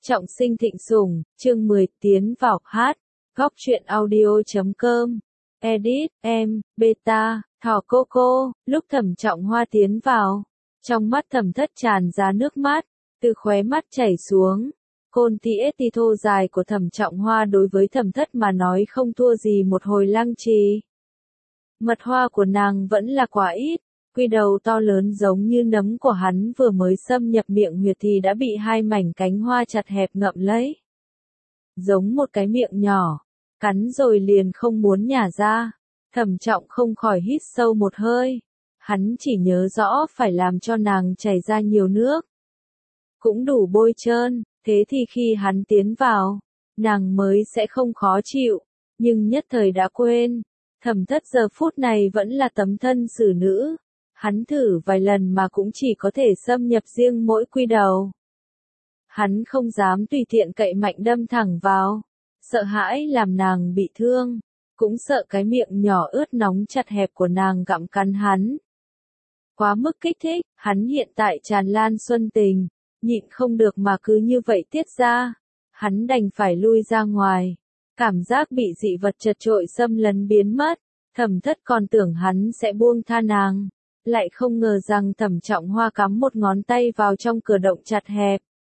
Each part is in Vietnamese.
Trọng sinh thịnh sủng, chương 10 tiến vào hát. Góc truyện audio.com. Edit, em, beta, thỏ Coco. Lúc Thẩm Trọng Hoa tiến vào, trong mắt Thẩm Thất tràn ra nước mắt, từ khóe mắt chảy xuống. Côn ti thô dài của Thẩm Trọng Hoa đối với Thẩm Thất mà nói không thua gì một hồi lăng trì. Mật hoa của nàng vẫn là quả ít. Quy đầu to lớn giống như nấm của hắn vừa mới xâm nhập miệng huyệt thì đã bị hai mảnh cánh hoa chặt hẹp ngậm lấy. Giống một cái miệng nhỏ, cắn rồi liền không muốn nhả ra. Thẩm Trọng không khỏi hít sâu một hơi. Hắn chỉ nhớ rõ phải làm cho nàng chảy ra nhiều nước. Cũng đủ bôi trơn, thế thì khi hắn tiến vào, nàng mới sẽ không khó chịu, nhưng nhất thời đã quên. Thẩm Thất giờ phút này vẫn là tấm thân xử nữ. Hắn thử vài lần mà cũng chỉ có thể xâm nhập riêng mỗi quy đầu. Hắn không dám tùy tiện cậy mạnh đâm thẳng vào, sợ hãi làm nàng bị thương, cũng sợ cái miệng nhỏ ướt nóng chặt hẹp của nàng gặm cắn hắn. Quá mức kích thích, hắn hiện tại tràn lan xuân tình, nhịn không được mà cứ như vậy tiết ra. Hắn đành phải lui ra ngoài, cảm giác bị dị vật chật trội xâm lấn biến mất. Thẩm Thất còn tưởng hắn sẽ buông tha nàng. Lại không ngờ rằng Thẩm Trọng Hoa cắm một ngón tay vào trong cửa động chặt hẹp.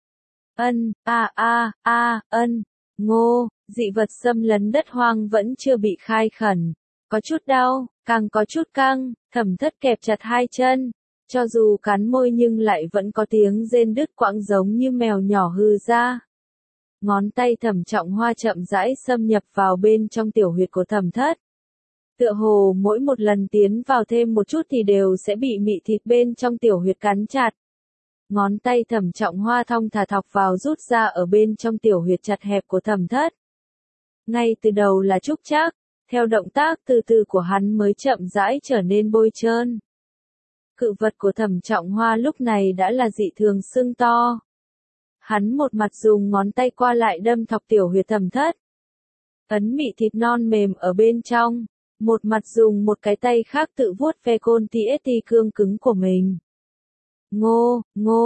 Ngô, dị vật xâm lấn đất hoang vẫn chưa bị khai khẩn. Có chút đau, càng có chút căng, Thẩm Thất kẹp chặt hai chân. Cho dù cắn môi nhưng lại vẫn có tiếng rên đứt quãng giống như mèo nhỏ hư ra. Ngón tay Thẩm Trọng Hoa chậm rãi xâm nhập vào bên trong tiểu huyệt của Thẩm Thất. Tựa hồ mỗi một lần tiến vào thêm một chút thì đều sẽ bị mị thịt bên trong tiểu huyệt cắn chặt. Ngón tay Thẩm Trọng Hoa thong thả thọc vào rút ra ở bên trong tiểu huyệt chặt hẹp của Thẩm Thất. Ngay từ đầu là trúc trác, theo động tác từ từ của hắn mới chậm rãi trở nên bôi trơn. Cự vật của Thẩm Trọng Hoa lúc này đã là dị thường sưng to. Hắn một mặt dùng ngón tay qua lại đâm thọc tiểu huyệt Thẩm Thất. Ấn mị thịt non mềm ở bên trong. Một mặt dùng một cái tay khác tự vuốt ve côn ti cương cứng của mình. Ngô,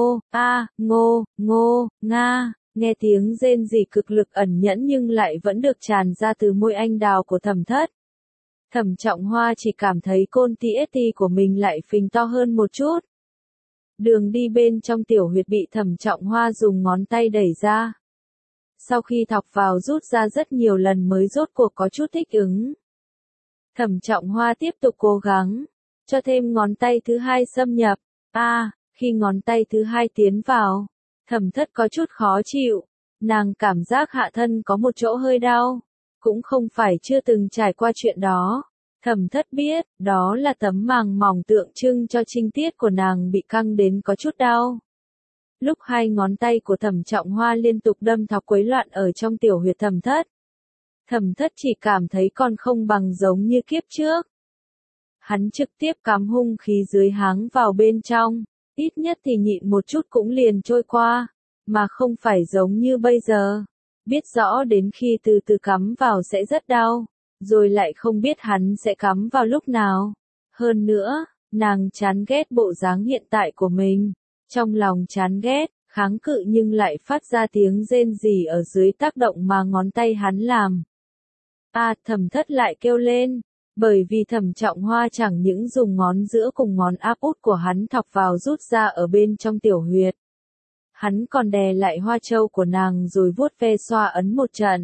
nga, nghe tiếng rên rỉ cực lực ẩn nhẫn nhưng lại vẫn được tràn ra từ môi anh đào của Thẩm Thất. Thẩm Trọng Hoa chỉ cảm thấy côn ti của mình lại phình to hơn một chút. Đường đi bên trong tiểu huyệt bị Thẩm Trọng Hoa dùng ngón tay đẩy ra. Sau khi thọc vào rút ra rất nhiều lần mới rốt cuộc có chút thích ứng. Thẩm Trọng Hoa tiếp tục cố gắng, cho thêm ngón tay thứ hai xâm nhập. Khi ngón tay thứ hai tiến vào, Thẩm Thất có chút khó chịu, nàng cảm giác hạ thân có một chỗ hơi đau, cũng không phải chưa từng trải qua chuyện đó. Thẩm Thất biết, đó là tấm màng mỏng tượng trưng cho trinh tiết của nàng bị căng đến có chút đau. Lúc hai ngón tay của Thẩm Trọng Hoa liên tục đâm thọc quấy loạn ở trong tiểu huyệt Thẩm Thất. Thẩm Thất chỉ cảm thấy còn không bằng giống như kiếp trước. Hắn trực tiếp cắm hung khí dưới háng vào bên trong, ít nhất thì nhịn một chút cũng liền trôi qua, mà không phải giống như bây giờ. Biết rõ đến khi từ từ cắm vào sẽ rất đau, rồi lại không biết hắn sẽ cắm vào lúc nào. Hơn nữa, nàng chán ghét bộ dáng hiện tại của mình, trong lòng chán ghét, kháng cự nhưng lại phát ra tiếng rên rỉ ở dưới tác động mà ngón tay hắn làm. Thẩm Thất lại kêu lên, bởi vì Thẩm Trọng Hoa chẳng những dùng ngón giữa cùng ngón áp út của hắn thọc vào rút ra ở bên trong tiểu huyệt. Hắn còn đè lại hoa châu của nàng rồi vuốt ve xoa ấn một trận.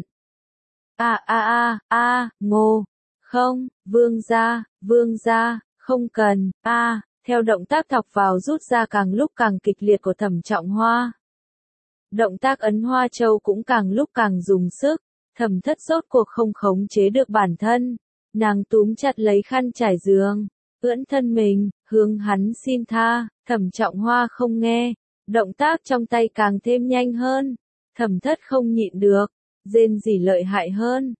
Ngô, không, vương gia, không cần, theo động tác thọc vào rút ra càng lúc càng kịch liệt của Thẩm Trọng Hoa. Động tác ấn hoa châu cũng càng lúc càng dùng sức. Thẩm Thất rốt cuộc không khống chế được bản thân, nàng túm chặt lấy khăn trải giường, ưỡn thân mình, hướng hắn xin tha. Thẩm Trọng Hoa không nghe, động tác trong tay càng thêm nhanh hơn. Thẩm Thất không nhịn được, rên rỉ lợi hại hơn.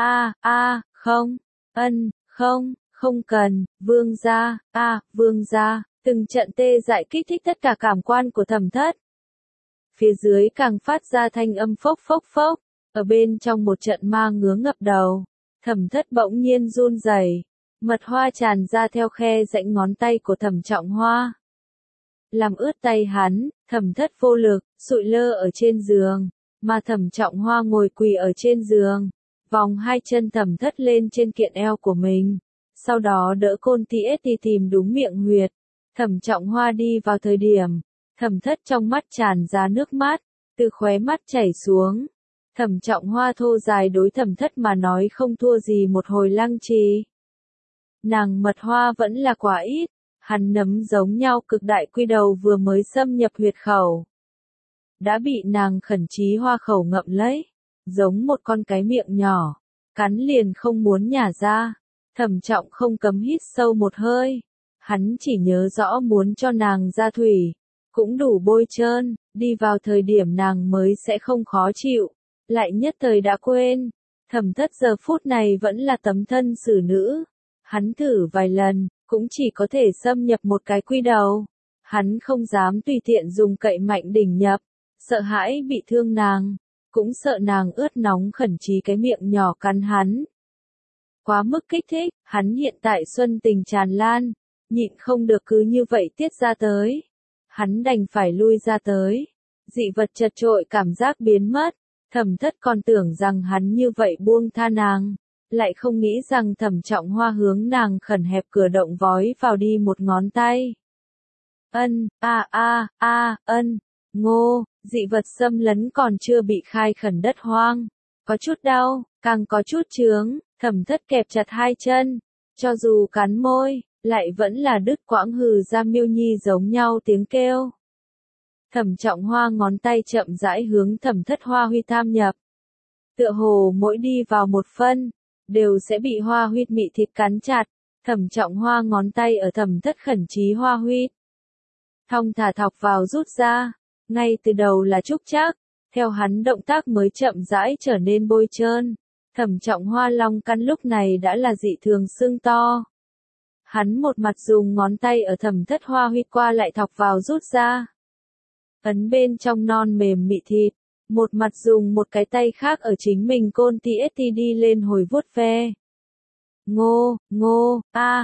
Không cần, vương gia, từng trận tê dại kích thích tất cả cảm quan của Thẩm Thất. Phía dưới càng phát ra thanh âm phốc phốc phốc. Ở bên trong một trận ma ngứa ngập đầu, Thẩm Thất bỗng nhiên run rẩy, mật hoa tràn ra theo khe rãnh ngón tay của Thẩm Trọng Hoa. Làm ướt tay hắn, Thẩm Thất vô lực, sụi lơ ở trên giường, mà Thẩm Trọng Hoa ngồi quỳ ở trên giường, vòng hai chân Thẩm Thất lên trên kiện eo của mình, sau đó đỡ Côn Tiết tìm đúng miệng huyệt. Thẩm Trọng Hoa đi vào thời điểm, Thẩm Thất trong mắt tràn ra nước mắt, từ khóe mắt chảy xuống. Thẩm Trọng Hoa thô dài đối Thẩm Thất mà nói không thua gì một hồi lăng trì. Nàng mật hoa vẫn là quá ít, hắn nấm giống nhau cực đại quy đầu vừa mới xâm nhập huyệt khẩu. Đã bị nàng khẩn chí hoa khẩu ngậm lấy, giống một con cái miệng nhỏ, cắn liền không muốn nhả ra. Thẩm Trọng không cấm hít sâu một hơi, hắn chỉ nhớ rõ muốn cho nàng ra thủy, cũng đủ bôi trơn, đi vào thời điểm nàng mới sẽ không khó chịu, lại nhất thời đã quên. Thẩm Thất giờ phút này vẫn là tấm thân xử nữ, hắn thử vài lần, cũng chỉ có thể xâm nhập một cái quy đầu, hắn không dám tùy tiện dùng cậy mạnh đỉnh nhập, sợ hãi bị thương nàng, cũng sợ nàng ướt nóng khẩn chí cái miệng nhỏ cắn hắn. Quá mức kích thích, hắn hiện tại xuân tình tràn lan, nhịn không được cứ như vậy tiết ra tới. Hắn đành phải lui ra tới. Dị vật chật trội cảm giác biến mất. Thẩm Thất còn tưởng rằng hắn như vậy buông tha nàng, lại không nghĩ rằng Thẩm Trọng Hoa hướng nàng khẩn hẹp cửa động vói vào đi một ngón tay. Ân, ân, ngô, dị vật xâm lấn còn chưa bị khai khẩn đất hoang. Có chút đau, càng có chút chướng, Thẩm Thất kẹp chặt hai chân, cho dù cắn môi, lại vẫn là đứt quãng hừ ra miêu nhi giống nhau tiếng kêu. Thẩm Trọng Hoa ngón tay chậm rãi hướng Thẩm Thất hoa huy tham nhập. Tựa hồ mỗi đi vào một phân, đều sẽ bị hoa huyết mị thịt cắn chặt. Thẩm Trọng Hoa ngón tay ở Thẩm Thất khẩn chí hoa huyết. Thong thả thọc vào rút ra, ngay từ đầu là trúc trác, theo hắn động tác mới chậm rãi trở nên bôi trơn. Thẩm Trọng Hoa long căn lúc này đã là dị thường sưng to. Hắn một mặt dùng ngón tay ở Thẩm Thất hoa huy qua lại thọc vào rút ra. Ấn bên trong non mềm mị thịt, một mặt dùng một cái tay khác ở chính mình Côn Tiết đi lên hồi vuốt ve. Ngô, ngô,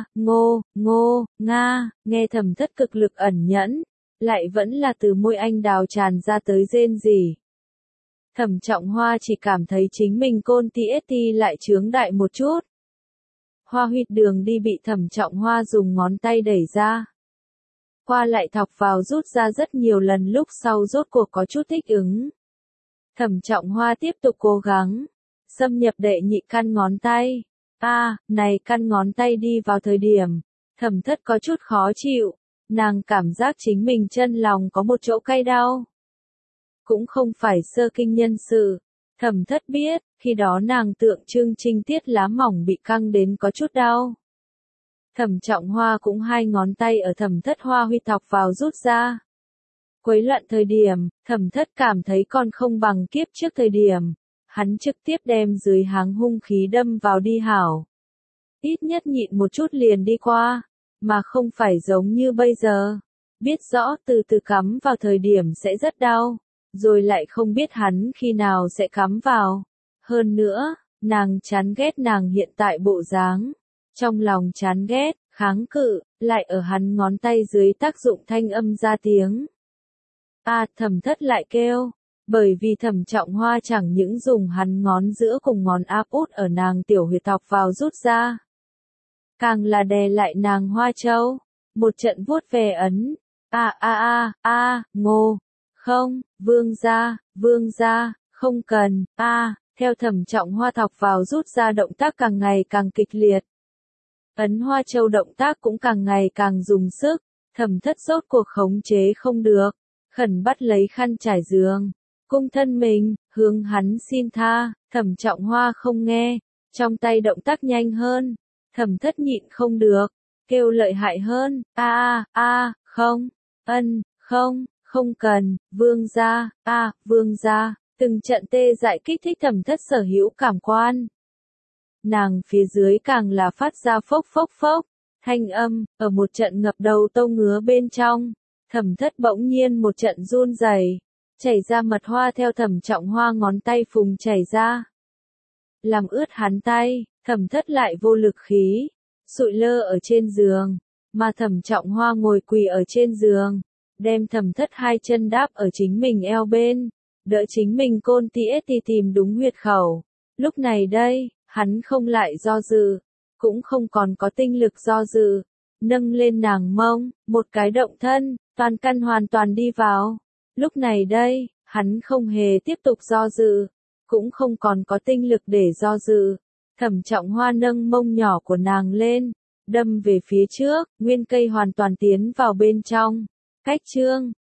ngô, nga, nghe Thẩm Thất cực lực ẩn nhẫn, lại vẫn là từ môi anh đào tràn ra tới rên rỉ. Thẩm Trọng Hoa chỉ cảm thấy chính mình Côn Tiết lại chướng đại một chút. Hoa huyệt đường đi bị Thẩm Trọng Hoa dùng ngón tay đẩy ra. Qua lại thọc vào rút ra rất nhiều lần lúc sau rốt cuộc có chút thích ứng. Thẩm Trọng Hoa tiếp tục cố gắng, xâm nhập đệ nhị căn ngón tay. Này căn ngón tay đi vào thời điểm, Thẩm Thất có chút khó chịu, nàng cảm giác chính mình chân lòng có một chỗ cay đau. Cũng không phải sơ kinh nhân sự, Thẩm Thất biết, khi đó nàng tượng trưng trinh tiết lá mỏng bị căng đến có chút đau. Thẩm Trọng Hoa cũng hai ngón tay ở Thẩm Thất hoa huy thọc vào rút ra. Quấy loạn thời điểm, Thẩm Thất cảm thấy còn không bằng kiếp trước thời điểm. Hắn trực tiếp đem dưới háng hung khí đâm vào đi hảo. Ít nhất nhịn một chút liền đi qua, mà không phải giống như bây giờ. Biết rõ từ từ cắm vào thời điểm sẽ rất đau, rồi lại không biết hắn khi nào sẽ cắm vào. Hơn nữa, nàng chán ghét nàng hiện tại bộ dáng. Trong lòng chán ghét, kháng cự, lại ở hắn ngón tay dưới tác dụng thanh âm ra tiếng. Thẩm Thất lại kêu, bởi vì Thẩm Trọng Hoa chẳng những dùng hắn ngón giữa cùng ngón áp út ở nàng tiểu huyệt thọc vào rút ra. Càng là đè lại nàng hoa châu, một trận vuốt về ấn. Ngô, không, vương gia, không cần, theo Thẩm Trọng Hoa thọc vào rút ra động tác càng ngày càng kịch liệt. Ấn hoa châu động tác cũng càng ngày càng dùng sức, Thẩm Thất rốt cuộc khống chế không được, khẩn bắt lấy khăn trải giường, cung thân mình, hướng hắn xin tha. Thẩm Trọng Hoa không nghe, trong tay động tác nhanh hơn, Thẩm Thất nhịn không được, kêu lợi hại hơn, không cần, vương gia, từng trận tê dại kích thích Thẩm Thất sở hữu cảm quan. Nàng phía dưới càng là phát ra phốc phốc phốc, thanh âm, ở một trận ngập đầu tâu ngứa bên trong, Thẩm Thất bỗng nhiên một trận run rẩy, chảy ra mật hoa theo Thẩm Trọng Hoa ngón tay phùng chảy ra. Làm ướt hắn tay, Thẩm Thất lại vô lực khí, sụi lơ ở trên giường, mà Thẩm Trọng Hoa ngồi quỳ ở trên giường, đem Thẩm Thất hai chân đáp ở chính mình eo bên, đỡ chính mình Côn TST tìm đúng huyệt khẩu. Lúc này đây, hắn không lại do dự, cũng không còn có tinh lực do dự, nâng lên nàng mông, một cái động thân, toàn căn hoàn toàn đi vào. Lúc này đây, hắn không hề tiếp tục do dự, cũng không còn có tinh lực để do dự. Thẩm Trọng Hoa nâng mông nhỏ của nàng lên, đâm về phía trước, nguyên cây hoàn toàn tiến vào bên trong. Cách chương